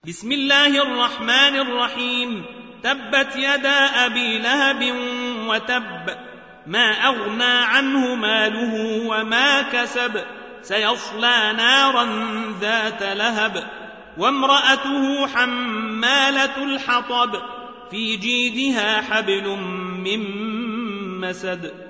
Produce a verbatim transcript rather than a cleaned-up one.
بسم الله الرحمن الرحيم. تبت يدا أبي لهب وتب، ما أغنى عنه ماله وما كسب، سيصلى نارا ذات لهب، وامرأته حمالة الحطب، في جيدها حبل من مسد.